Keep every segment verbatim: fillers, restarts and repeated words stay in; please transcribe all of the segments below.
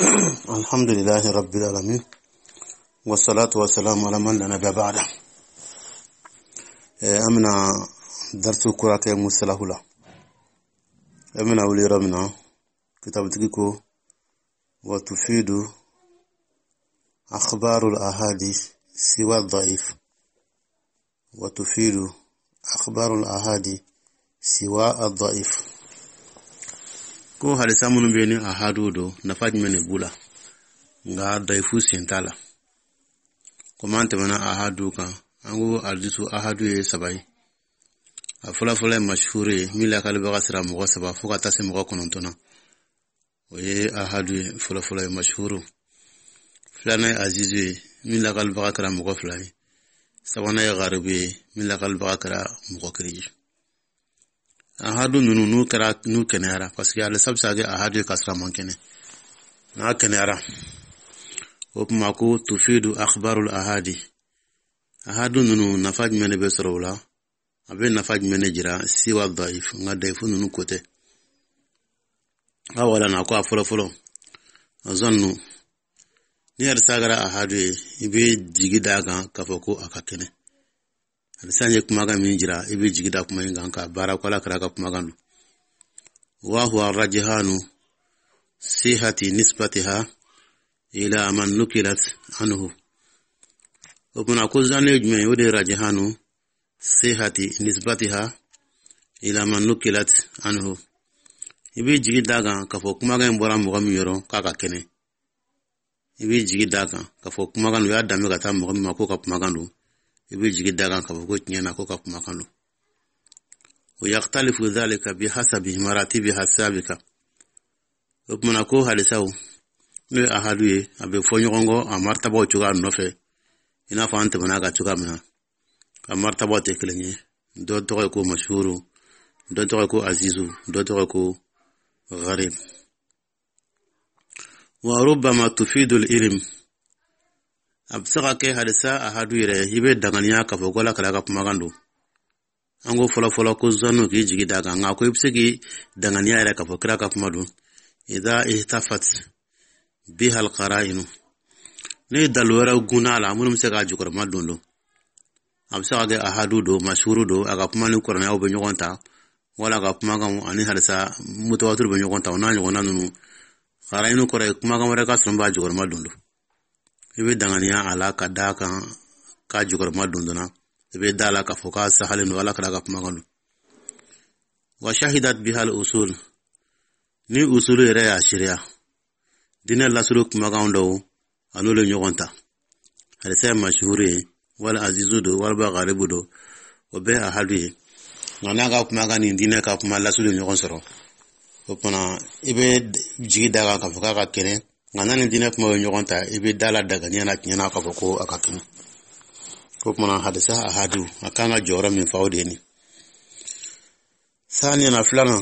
الحمد لله رب العالمين والصلاة والسلام على من لا نبي بعده. أمنا درس كراك مسلح له. أمنا ولي رمنا كتاب تجيكو وتفيد أخبار الأحاديث سوى الضعيف. وتفيد أخبار الأحاديث سوى الضعيف. ko halisa mun beni ahadu do na fajmene bula nga daifu sentala komante mana ahadu kan ango aldisu ahadu ye sabai afula fula mashhure mila kalba gasra mo saba fuka tase mo konontona oye ahadu fula fula mashhuru flana azizu mila kalba gasra mo flai sabana ya garibi mila kalba gasra mo kiriji ahadu nunu nu kara nu kenara parce que ala sabsage ahadu kasra mankene na kenara opma ko tufidu akhbarul ahadi ahadu nunu nafaj mene besrawla abe nafaj mene jira siwa dhaif ngade fu nunu kote awala na ko afolo folo azannu ni ar sagara ahadu ibe jigida ga kafoko akakene sanye kumaga minjira ibi jigida kuma inganka bara kwala karaka kumagandu wa huwa rajihanu sihati nisbatiha ila man nukilat anhu opuna kuzane jme yode rajihanu sihati nisbatiha ila man nukilat anhu ibi jigida ga kafo kumaga mbora mugami yoro kaka kene ibi jigida ga kafo kumagandu ya dame gata mugami makoka kumagandu ibi jigida kan kafugo nyana ko ka kuma kanu wa yaxtalifu dhalika bihasabi maratibi hasabika opmana ko halisaw ne ahadu ye abe fonyogongo amartaba o chuga nofe ina fa ante bana ga chuga mina amartaba te kelenye do to ko mashhuru do to ko azizu do to ko gharib wa rubbama tufidu al-ilm absaga ke hadisa ahadu ire hibe danganiya ka fogola kala ka pumagando ango fola fola ko zanu ki jigi daga nga ko ibsigi danganiya ire ka fokra ka pumadu idha ihtafat biha alqara'in ne dalwara gunala munum se ka jukor madundo absaga ke ahadu do mashhuru do aga pumani korna obe nyogonta wala ga pumagamu ani hadisa mutawatir be nyogonta ona nyogona nunu qara'inu kore pumagamu re ka sumba jukor madundo ibe danganiya ala ka daka ka jugor madunduna ibe dala ka foka sahalin wala ka daga pumaganu wa shahidat bihal usul ni usulu ire ya sharia dina lasuru pumagando anule nyogonta halisa mashhuri wala azizu do wala ba garibu do obe ahadi ngana ga pumagani dina ka puma lasuru nyogon soro opana ibe jigi daga ka foka ka kene ngana ni dina kuma nyogonta ibe dala daga nyana nyana ka boko akakin ko kuma hadisa ahadu akanga jora min fawdeni thani na fulana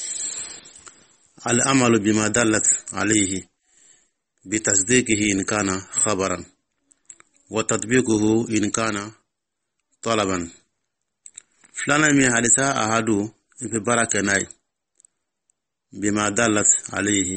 al amalu bima dallat alayhi bi tasdiqihi in kana khabaran wa tatbiquhu in kana talaban fulana mi hadisa ahadu ibe baraka nay bima dallat alayhi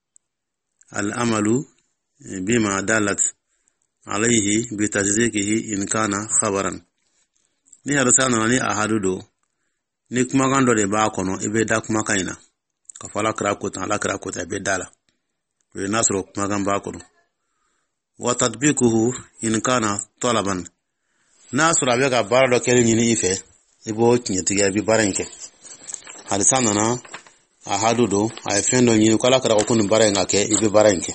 الأمل بما دالت عليه بتصديقه إن كان خبرا ni harusana ni ahadudo ni kuma gando de ba kono ibe da kuma kaina ka fala kra ko tan la kra ko ta be dala we nasro kuma gan ba kono wa tatbiquhu in kana talaban nasra be ga barado kele ni ife ibo tinyeti ga bi baranke harusana na ahadu do ay fendo nyi kala kara ko kun bare ngake ibe baranke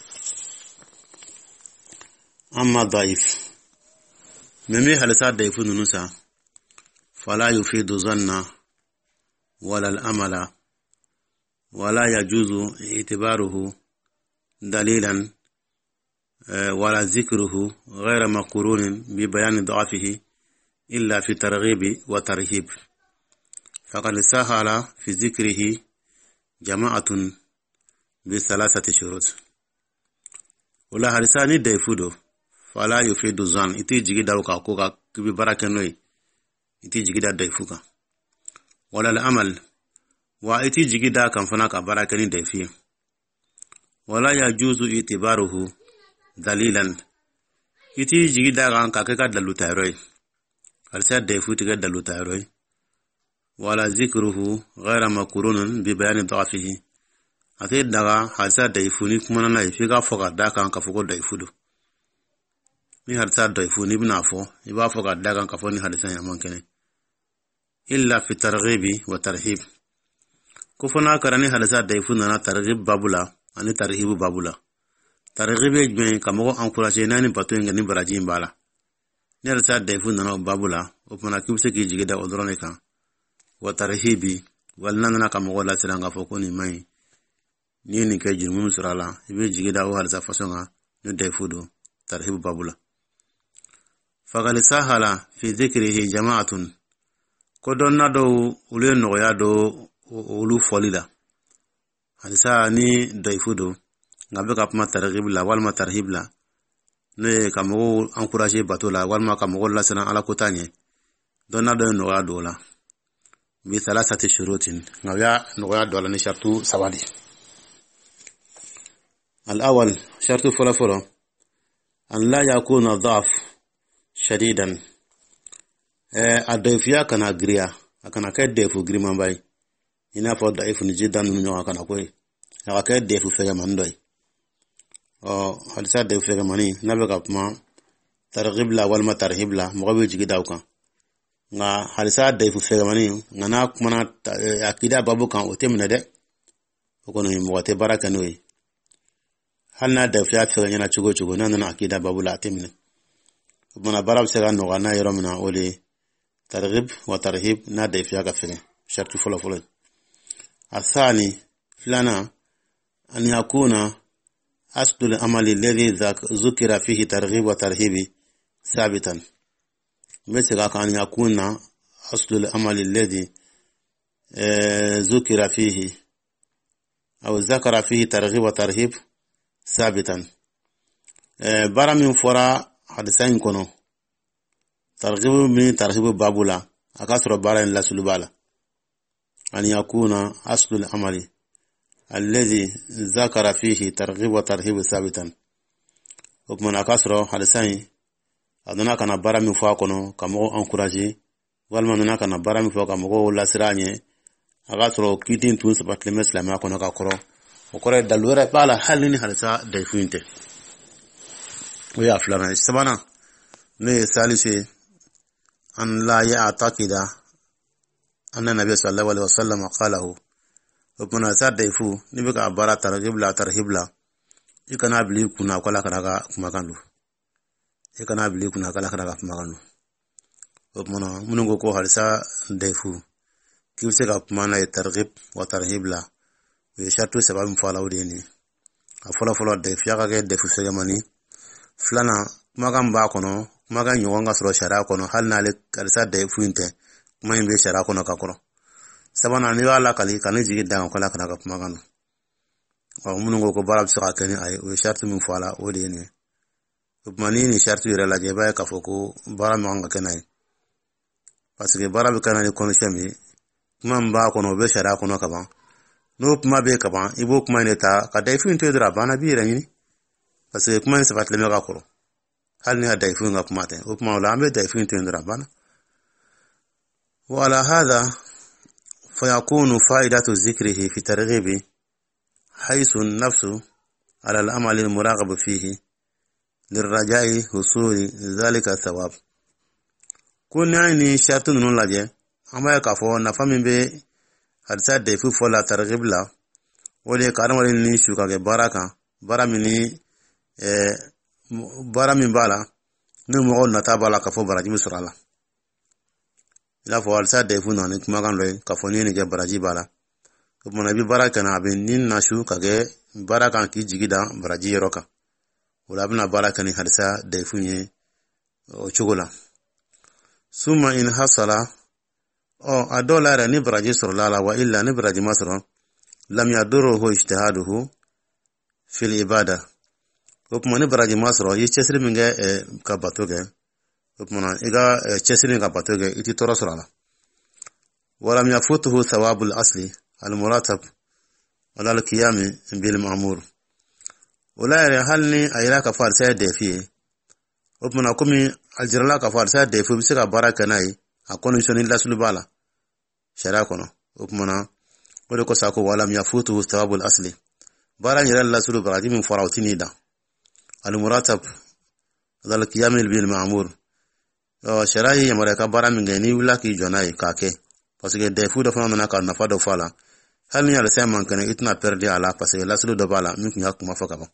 amma daif meme halisa daifu nunusa fala yufidu zanna wala al-amala wala yajuzu itibaruhu dalilan wala zikruhu ghayra maqrunin bi bayan da'afihi illa fi targhib wa tarhib faqad sahala fi zikrihi jama'atun bi thalathati shurut wala harisani daifudo fala yufidu zan iti jigi dawka ko ka kibi barakenoi iti jigi da daifuka wala al-amal wa iti jigi da kan fana ka barakani daifi wala yajuzu itibaruhu dalilan iti jigi daga ka ka dalu tayroi alsa daifu tiga dalu tayroi wala zikruhu ghayra makurunun bi bayani da'fihi ate daga halsa daifu ni kuma na ifi ga foka daga ka foko daifu do ni halsa daifu ni bina fo iba foka daga ka fo ni halsa ya mankene illa fi targhibi wa tarhib kufuna karani halsa daifu na targhib babula ani tarhibu babula targhibe jme kamo encourager nani bato ngani baraji mbala ne halsa daifu na babula opana kibse ki jigida odrone kan wa tarhibi wal nanana kamo wala siranga foko ni mai ni ni ke jirmun surala ibe jigida o halsa fasonga no daifu do tarhibu babula fagal sahala fi dhikrihi jama'atun kodonna do ule no ya do ulu folida halisa ni daifu do ngabe ka pama targhib la wal ma tarhib la ne kamo encourager bato la wal ma kamo la sana ala kotanye donna do no ya do la bi thalathati shurutin ngabe no ya do la ni shartu sawadi al awwal shartu fala fala an la yakuna dhaf shadidan eh adaifiya kana griya akana kai defu grima bai ina fo daifu ni jidan nu akana koy aka kai defu fega mandoi o halisa defu fega mani nabe ka ma targhib la wal ma tarhib la mogabe jigi dawka nga halisa defu fega mani ngana kuma akida babu kan otemna de ko no mo wate baraka noy halna defu ya fega nyana chugo chugo nan akida babu la temna mana barab sega no gana yoromna ole targhib wa tarhib na defu ya fega shartu folo folo الثاني فلنا أن يكون أصل العمل الذي ذكر فيه ترغيب وترهيب ثابتا مثل أن يكون أصل العمل الذي ذكر فيه أو ذكر فيه ترغيب وترهيب ثابتا برا من فرا حدثين كنو ترغيب من ترهيب بابولا أكثر برا لا سلوبالا أن يكون أصل العمل الذي ذكر فيه ترغيب وترهيب ثابتا ومن أكثر حدثين أدنا كان برا من فوقنا كمو أنكراجي والمن كان برا من فوق كمو لا سراني أكثر كيتين تونس باتلمس لما كنا كقرا وقرا دلورة بالا حلني حدثا دايفينته ويا فلان سبحانه نه ثالثي أن لا يعتقد أن النبي صلى الله عليه وسلم قاله ومن ساد يفو نبقى عبارة ترغيب لا ترهيب لا يكنا بلي كنا كلا كنا كما كانوا يكنا بلي كنا كلا كنا كما كانوا ومن منو كو هالسا ديفو كيف سيكا كمان الترغيب وترهيب لا ويشاتو سبب مفعله ديني أفلا فلا ديف يا كذا ديفو سيجماني فلنا كما كان باكونو كما كان يوانغا سلو شراء كونو هل نالك هالسا ديفو إنت kuma yin be shara kono kakoro sabana ni wala kali kan jigi dan ko la kana ka kuma gano o mun ko barab saka kani ay o shartu min fala o de ne mani ni shartu yira la je bay ka foko barab nga kanai parce que barab kana ni kono chami kuma mba kono be shara kono ka ban no kuma be ka ban ibo kuma ne ta ka dai fin te dra bana bi rani parce que kuma se fatle me ka koro hal ni dai fin nga kuma te o kuma la me dai fin te dra bana وعلى هذا فيكون فائدة ذكره في ترغيب حيث النفس على العمل المراغب فيه للرجاء حصول ذلك الثواب كنا يعني شرط نلاجه أما يكفو نفهم به حدث دفع فلا ترغيب لا ولي كارم لني شوكا بركة برا مني برا من بالا نمو نتابع كفو براجي مسرala ila fo alsa defu no ni kuma kan loy ka fo ni ni je baraji bala ko mona bi baraka na be nin nashu kage baraka ki jigida baraji roka wala bna baraka ni hadsa defu ni o chugola summa in hasala o adola ni baraji surlala wa illa ni baraji masro lam yaduruhu ijtihaduhu fil ibada ko mona baraji masro yi chesri minga e ka batoge منا إذا تشسرين كباتوجا إتي تراسلنا ولم يفوته ثواب الأصل المراتب على القيام بالمأمور wala yare halni ayira ka farsa defi opmana komi aljirala ka farsa defi bisika baraka nai a condition la sulbala shara kono opmana wala ko sako wala mi yafutu thawabul asli bara yare la sulbala min farawtini da al muratab dal qiyamil bil ma'mur o sharai yamara ka bara min gani wala ki jonai kake parce que defi do fana na ka nafa do fala hal ni ala sayman kana itna perdi ala parce que la sulu do bala min kun yakuma faka ba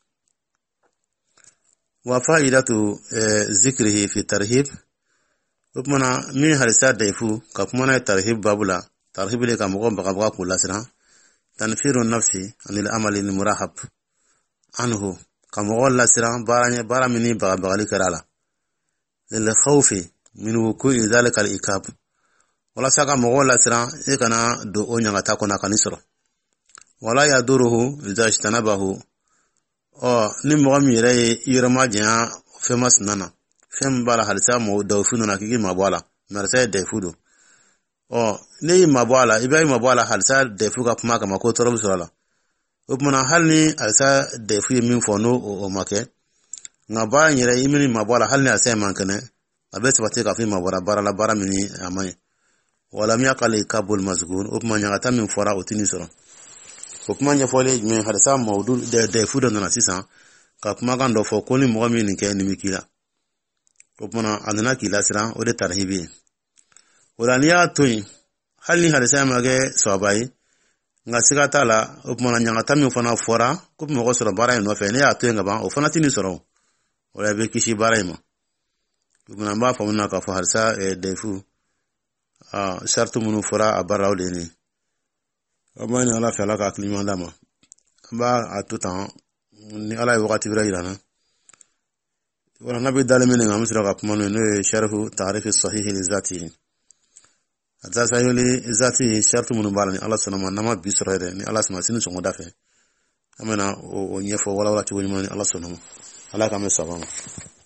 wa fa'idatu zikrihi fi tarhib upmana min halisa daifu ka kuma na tarhib babula tarhib le ka mo ba ba kula sira tanfiru nafsi anil amali al murahab anhu ka mo la sira baranya baramini ba ba karala lil khawfi min wuku'i dhalika al ikab wala saka mo la sira e kana do onya ngata kona kanisro wala yaduruhu idha ishtanabahu o ni mo mi re yirma jan famous nana fem bala halisa mo do funu na kigi mabwala marsa de fudo o ni mabwala ibai mabwala halisa de fuga kuma kama ko torobu sala upmana halni alsa de fu min fono o make ngaba nyire imini mabwala halni alsa mankane abes bate ka fi mabwala bara la bara mini amay wala mi yaqali kabul mazgun upmana ngata min fora otini soro kuma nya fole men hadasa mawdu de de fudo na sisa ka kuma kan do fo ko ni mo mi ni ke ni mikila kuma anana kila sira o de tarhibi wala ni ya toy hal ni hadasa mage sabai nga siga tala kuma nya ngata mi fona fora ko mo ko soro bara no fe ne ya toy ngaba o fona tini soro wala be kishi bara mo kuma ba fa mona ka fa hadasa e de fu ah shartu munu fora abara o de ni amani ala fa la ka klima dama ba a tout temps ni ala yi wakati bira irana wala nabi dalime ne ngam sira ka kuma no sharhu ta'rif as-sahih li zatihi azza yuli zatihi shartu mun balani ala sunama nama bisrede ni ala sunama sinu songo dafe amana o nyefo wala wala ti woni mani ala sunama ala ka me sabama